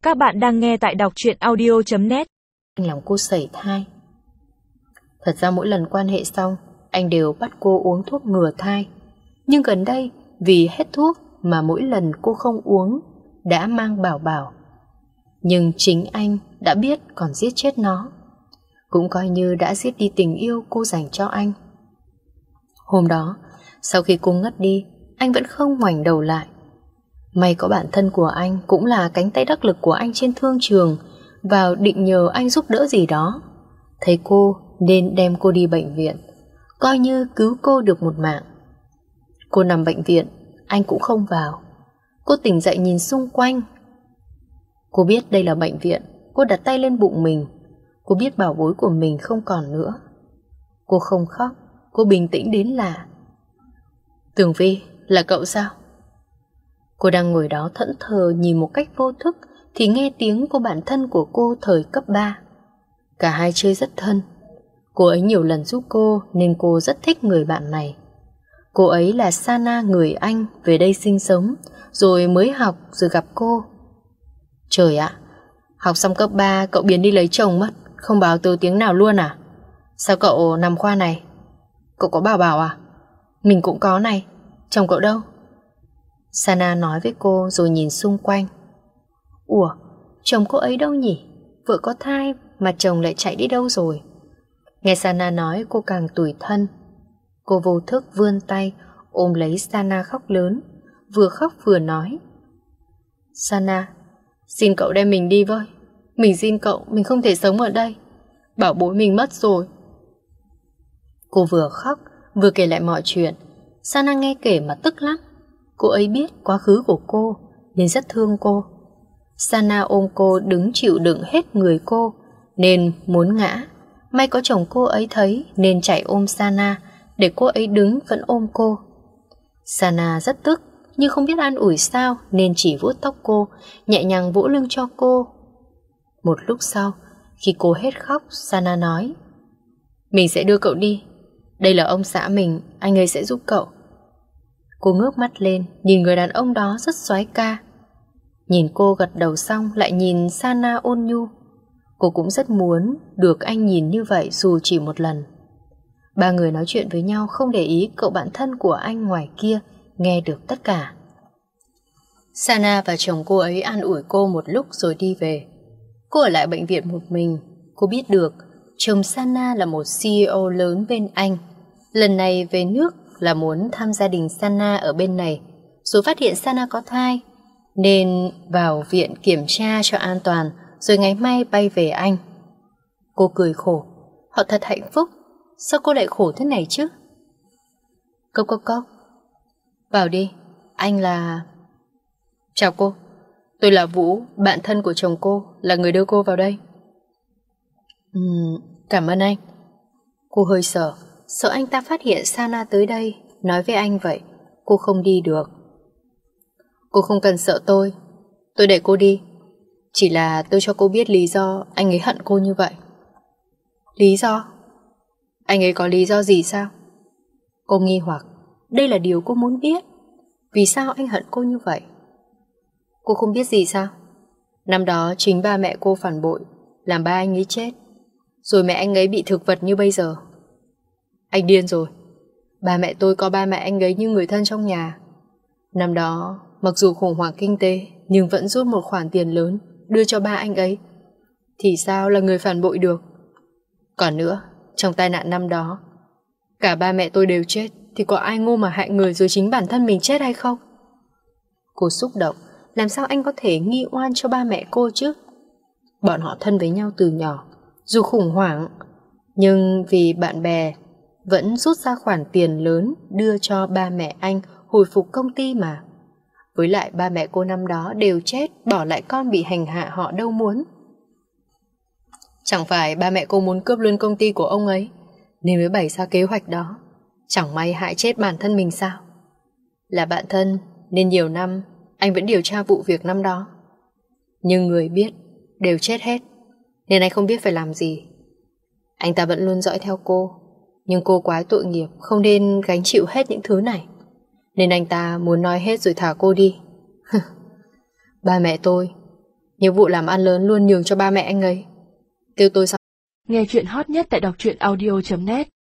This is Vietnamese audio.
Các bạn đang nghe tại đọc truyện audio.net. Anh làm cô sẩy thai. Thật ra mỗi lần quan hệ xong, anh đều bắt cô uống thuốc ngừa thai. Nhưng gần đây, vì hết thuốc mà mỗi lần cô không uống, đã mang bảo bảo. Nhưng chính anh đã biết còn giết chết nó. Cũng coi như đã giết đi tình yêu cô dành cho anh. Hôm đó, sau khi cô ngất đi, anh vẫn không ngoảnh đầu lại. May có bản thân của anh cũng là cánh tay đắc lực của anh trên thương trường, vào định nhờ anh giúp đỡ gì đó. Thấy cô nên đem cô đi bệnh viện, coi như cứu cô được một mạng. Cô nằm bệnh viện, anh cũng không vào. Cô tỉnh dậy nhìn xung quanh. Cô biết đây là bệnh viện. Cô đặt tay lên bụng mình. Cô biết bảo bối của mình không còn nữa. Cô không khóc. Cô bình tĩnh đến lạ. Tường Vi, là cậu sao? Cô đang ngồi đó thẫn thờ nhìn một cách vô thức thì nghe tiếng của bạn thân của cô thời cấp 3. Cả hai chơi rất thân. Cô ấy nhiều lần giúp cô nên cô rất thích người bạn này. Cô ấy là Sana, người Anh về đây sinh sống rồi mới học rồi gặp cô. Trời ạ, học xong cấp 3 cậu biến đi lấy chồng mất, không báo từ tiếng nào luôn à? Sao cậu nằm khoa này? Cậu có bảo bảo à? Mình cũng có này. Chồng cậu đâu? Sana nói với cô rồi nhìn xung quanh. Ủa, chồng cô ấy đâu nhỉ? Vợ có thai mà chồng lại chạy đi đâu rồi? Nghe Sana nói cô càng tủi thân. Cô vô thức vươn tay ôm lấy Sana khóc lớn, vừa khóc vừa nói. Sana, xin cậu đem mình đi với. Mình xin cậu, mình không thể sống ở đây. Bảo bối mình mất rồi. Cô vừa khóc vừa kể lại mọi chuyện. Sana nghe kể mà tức lắm. Cô ấy biết quá khứ của cô nên rất thương cô. Sana ôm cô đứng chịu đựng hết người cô nên muốn ngã. May có chồng cô ấy thấy nên chạy ôm Sana để cô ấy đứng vẫn ôm cô. Sana rất tức nhưng không biết an ủi sao nên chỉ vuốt tóc cô, nhẹ nhàng vỗ lưng cho cô. Một lúc sau, khi cô hết khóc, Sana nói: Mình sẽ đưa cậu đi. Đây là ông xã mình, anh ấy sẽ giúp cậu. Cô ngước mắt lên, nhìn người đàn ông đó rất soái ca. Nhìn cô gật đầu xong lại nhìn Sana ôn nhu. Cô cũng rất muốn được anh nhìn như vậy dù chỉ một lần. Ba người nói chuyện với nhau không để ý cậu bạn thân của anh ngoài kia nghe được tất cả. Sana và chồng cô ấy an ủi cô một lúc rồi đi về. Cô ở lại bệnh viện một mình. Cô biết được chồng Sana là một CEO lớn bên Anh. Lần này về nước là muốn thăm gia đình Sana ở bên này, rồi phát hiện Sana có thai nên vào viện kiểm tra cho an toàn, rồi ngày mai bay về Anh. Cô cười khổ. Họ thật hạnh phúc. Sao cô lại khổ thế này chứ? Cốc cốc cốc. Vào đi. Anh là... Chào cô. Tôi là Vũ, bạn thân của chồng cô, là người đưa cô vào đây. Cảm ơn anh. Cô hơi sợ anh ta phát hiện Sana tới đây nói với anh vậy. Cô không đi được. Cô không cần sợ tôi để cô đi. Chỉ là tôi cho cô biết lý do anh ấy hận cô như vậy. Lý do? Anh ấy có lý do gì sao? Cô nghi hoặc. Đây là điều cô muốn biết. Vì sao anh hận cô như vậy? Cô không biết gì sao? Năm đó chính ba mẹ cô phản bội, làm ba anh ấy chết, rồi mẹ anh ấy bị thực vật như bây giờ. Anh điên rồi. Ba mẹ tôi có ba mẹ anh ấy như người thân trong nhà. Năm đó mặc dù khủng hoảng kinh tế nhưng vẫn rút một khoản tiền lớn đưa cho ba anh ấy. Thì sao là người phản bội được? Còn nữa, trong tai nạn năm đó, cả ba mẹ tôi đều chết, thì có ai ngu mà hại người rồi chính bản thân mình chết hay không? Cô xúc động. Làm sao anh có thể nghi oan cho ba mẹ cô chứ? Bọn họ thân với nhau từ nhỏ. Dù khủng hoảng, nhưng vì bạn bè vẫn rút ra khoản tiền lớn đưa cho ba mẹ anh hồi phục công ty mà. Với lại ba mẹ cô năm đó đều chết, bỏ lại con bị hành hạ họ đâu muốn. Chẳng phải ba mẹ cô muốn cướp luôn công ty của ông ấy nên mới bày ra kế hoạch đó. Chẳng may hại chết bản thân mình sao? Là bạn thân nên nhiều năm anh vẫn điều tra vụ việc năm đó. Nhưng người biết đều chết hết nên anh không biết phải làm gì. Anh ta vẫn luôn dõi theo cô, nhưng cô quá tội nghiệp, không nên gánh chịu hết những thứ này, nên anh ta muốn nói hết rồi thả cô đi. Ba mẹ tôi Nhiệm vụ làm ăn lớn luôn nhường cho ba mẹ anh ấy. Kêu tôi xong. Nghe chuyện hot nhất tại đọc truyện audio.net